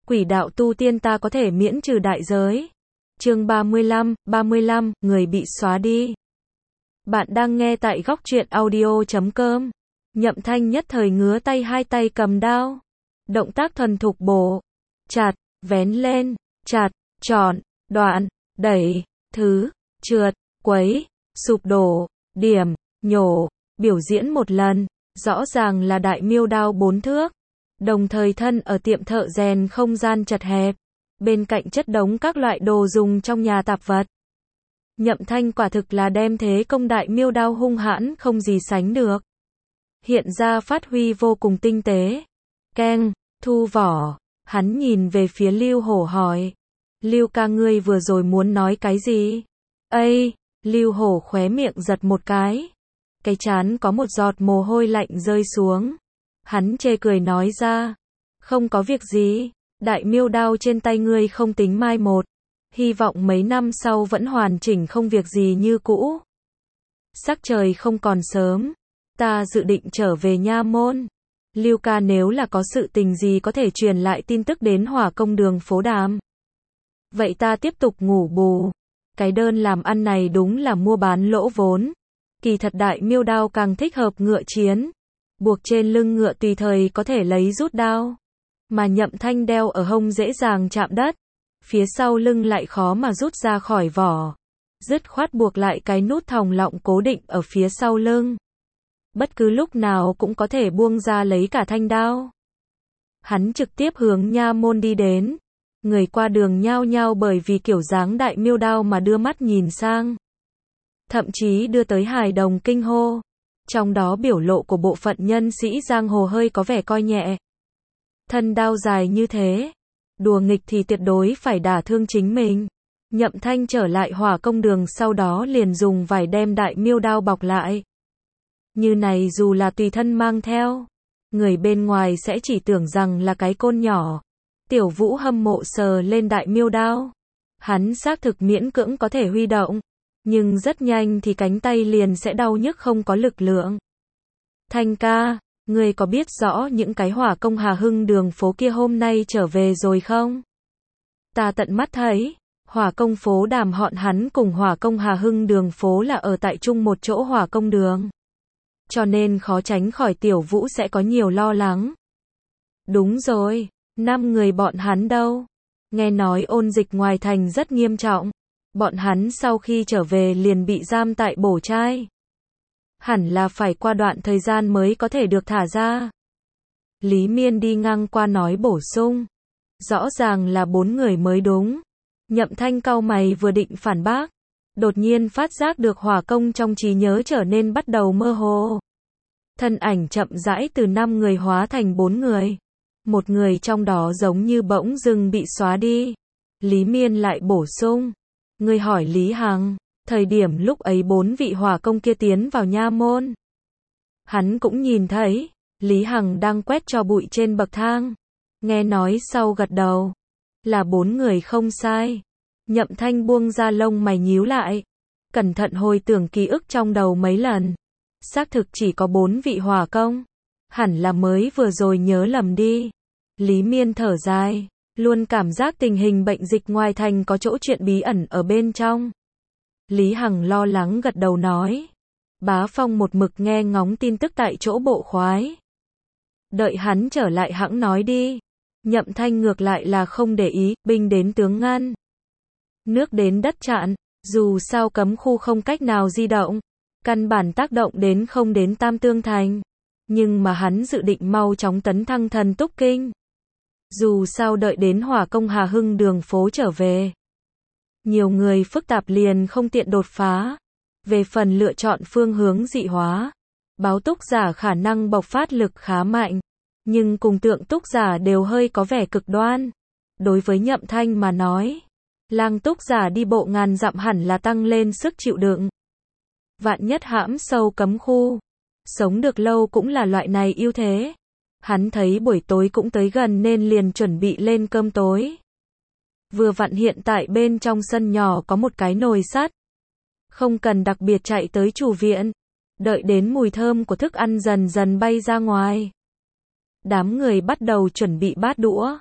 Quỷ đạo tu tiên ta có thể miễn trừ đại giới. Chương 35, người bị xóa đi. Bạn đang nghe tại góc truyện audio.com. Nhậm Thanh nhất thời ngứa tay, hai tay cầm đao. Động tác thuần thục bổ, chặt, vén lên, chặt, chọn, đoạn, đẩy, thứ, trượt, quấy, sụp đổ, điểm, nhổ, biểu diễn một lần. Rõ ràng là đại miêu đao 4 thước. Đồng thời thân ở tiệm thợ rèn không gian chật hẹp. Bên cạnh chất đống các loại đồ dùng trong nhà tạp vật. Nhậm Thanh quả thực là đem thế công đại miêu đao hung hãn không gì sánh được. Hiện ra phát huy vô cùng tinh tế. Keng, thu vỏ. Hắn nhìn về phía Lưu Hổ hỏi. Lưu ca, ngươi vừa rồi muốn nói cái gì? Ây, Lưu Hổ khóe miệng giật một cái. Cái trán có một giọt mồ hôi lạnh rơi xuống. Hắn chê cười nói ra. Không có việc gì. Đại miêu đao trên tay ngươi không tính mai một. Hy vọng mấy năm sau vẫn hoàn chỉnh không việc gì như cũ. Sắc trời không còn sớm. Ta dự định trở về nha môn. Lưu ca, nếu là có sự tình gì có thể truyền lại tin tức đến Hỏa Công Đường Phố Đàm. Vậy ta tiếp tục ngủ bù. Cái đơn làm ăn này đúng là mua bán lỗ vốn. Kỳ thật đại miêu đao càng thích hợp ngựa chiến. Buộc trên lưng ngựa tùy thời có thể lấy rút đao. Mà Nhậm Thanh đeo ở hông dễ dàng chạm đất. Phía sau lưng lại khó mà rút ra khỏi vỏ. Dứt khoát buộc lại cái nút thòng lọng cố định ở phía sau lưng. Bất cứ lúc nào cũng có thể buông ra lấy cả thanh đao. Hắn trực tiếp hướng nha môn đi đến. Người qua đường nhao nhao bởi vì kiểu dáng đại miêu đao mà đưa mắt nhìn sang. Thậm chí đưa tới hài đồng kinh hô. Trong đó biểu lộ của bộ phận nhân sĩ giang hồ hơi có vẻ coi nhẹ. Thân đao dài như thế, đùa nghịch thì tuyệt đối phải đả thương chính mình. Nhậm Thanh trở lại Hỏa Công Đường sau đó liền dùng vải đem đại miêu đao bọc lại. Như này dù là tùy thân mang theo, người bên ngoài sẽ chỉ tưởng rằng là cái côn nhỏ. Tiểu Vũ hâm mộ sờ lên đại miêu đao. Hắn xác thực miễn cưỡng có thể huy động, nhưng rất nhanh thì cánh tay liền sẽ đau nhức không có lực lượng. Thanh ca, ngươi có biết rõ những cái Hỏa Công Hà Hưng đường phố kia hôm nay trở về rồi không? Ta tận mắt thấy, Hỏa Công phố Đàm họ hắn cùng Hỏa Công Hà Hưng đường phố là ở tại chung một chỗ Hỏa Công Đường. Cho nên khó tránh khỏi Tiểu Vũ sẽ có nhiều lo lắng. Đúng rồi, 5 người bọn hắn đâu? Nghe nói ôn dịch ngoài thành rất nghiêm trọng. Bọn hắn sau khi trở về liền bị giam tại bổ trai. Hẳn là phải qua đoạn thời gian mới có thể được thả ra. Lý Miên đi ngang qua nói bổ sung. Rõ ràng là 4 người mới đúng. Nhậm Thanh cau mày vừa định phản bác. Đột nhiên phát giác được Hỏa Công trong trí nhớ trở nên bắt đầu mơ hồ. Thân ảnh chậm rãi từ 5 người hóa thành 4 người. Một người trong đó giống như bỗng dưng bị xóa đi. Lý Miên lại bổ sung. Ngươi hỏi Lý Hằng. Thời điểm lúc ấy 4 vị Hỏa Công kia tiến vào nha môn. Hắn cũng nhìn thấy. Lý Hằng đang quét tro bụi trên bậc thang. Nghe nói sau gật đầu. Là 4 người không sai. Nhậm Thanh buông ra lông mày nhíu lại. Cẩn thận hồi tưởng ký ức trong đầu mấy lần. Xác thực chỉ có 4 vị Hỏa Công. Hẳn là mới vừa rồi nhớ lầm đi. Lý Miên thở dài. Luôn cảm giác tình hình bệnh dịch ngoài thành có chỗ chuyện bí ẩn ở bên trong. Lý Hằng lo lắng gật đầu nói. Bá Phong một mực nghe ngóng tin tức tại chỗ bộ khoái. Đợi hắn trở lại hẵng nói đi. Nhậm Thanh ngược lại là không để ý, binh đến tướng ngăn. Nước đến đất chặn, dù sao cấm khu không cách nào di động. Căn bản tác động đến không đến Tam Tương Thành. Nhưng mà hắn dự định mau chóng tấn thăng Thần Túc Kinh. Dù sao đợi đến Hỏa Công Hà Hưng đường phố trở về. Nhiều người phức tạp liền không tiện đột phá. Về phần lựa chọn phương hướng dị hóa. Báo túc giả khả năng bộc phát lực khá mạnh. Nhưng cùng tượng túc giả đều hơi có vẻ cực đoan. Đối với Nhậm Thanh mà nói. Lang túc giả đi bộ ngàn dặm hẳn là tăng lên sức chịu đựng. Vạn nhất hãm sâu cấm khu. Sống được lâu cũng là loại này ưu thế. Hắn thấy buổi tối cũng tới gần nên liền chuẩn bị lên cơm tối. Vừa vặn hiện tại bên trong sân nhỏ có một cái nồi sắt. Không cần đặc biệt chạy tới chủ viện. Đợi đến mùi thơm của thức ăn dần dần bay ra ngoài. Đám người bắt đầu chuẩn bị bát đũa.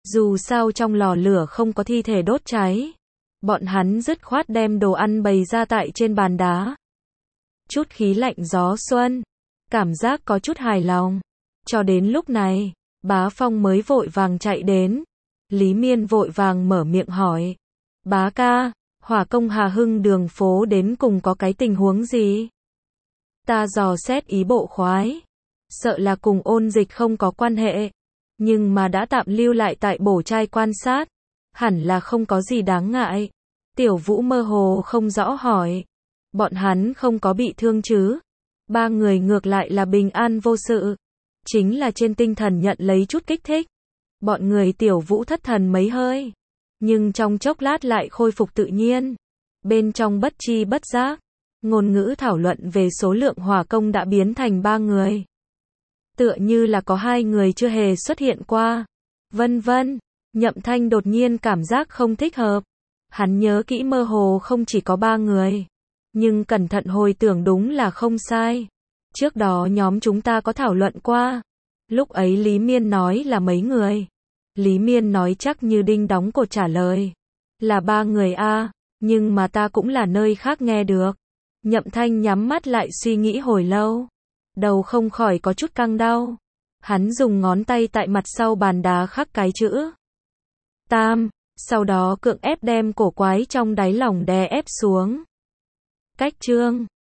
Dù sao trong lò lửa không có thi thể đốt cháy. Bọn hắn dứt khoát đem đồ ăn bày ra tại trên bàn đá. Chút khí lạnh gió xuân. Cảm giác có chút hài lòng. Cho đến lúc này, Bá Phong mới vội vàng chạy đến. Lý Miên vội vàng mở miệng hỏi. Bá ca, hỏa công Hà Hưng đường phố đến cùng có cái tình huống gì? Ta dò xét ý bộ khoái. Sợ là cùng ôn dịch không có quan hệ. Nhưng mà đã tạm lưu lại tại bổ trai quan sát. Hẳn là không có gì đáng ngại. Tiểu Vũ mơ hồ không rõ hỏi. Bọn hắn không có bị thương chứ? Ba người ngược lại là bình an vô sự. Chính là trên tinh thần nhận lấy chút kích thích. Bọn người Tiểu Vũ thất thần mấy hơi. Nhưng trong chốc lát lại khôi phục tự nhiên. Bên trong bất chi bất giác, ngôn ngữ thảo luận về số lượng hỏa công đã biến thành 3 người. Tựa như là có 2 người chưa hề xuất hiện qua. Vân vân, Nhậm Thanh đột nhiên cảm giác không thích hợp. Hắn nhớ kỹ mơ hồ không chỉ có 3 người. Nhưng cẩn thận hồi tưởng đúng là không sai. Trước đó nhóm chúng ta có thảo luận qua. Lúc ấy Lý Miên nói là mấy người. Lý Miên nói chắc như đinh đóng cột trả lời. Là 3 người a, nhưng mà ta cũng là nơi khác nghe được. Nhậm Thanh nhắm mắt lại suy nghĩ hồi lâu. Đầu không khỏi có chút căng đau. Hắn dùng ngón tay tại mặt sau bàn đá khắc cái chữ Tam, sau đó cưỡng ép đem cổ quái trong đáy lòng đè ép xuống. Cách chương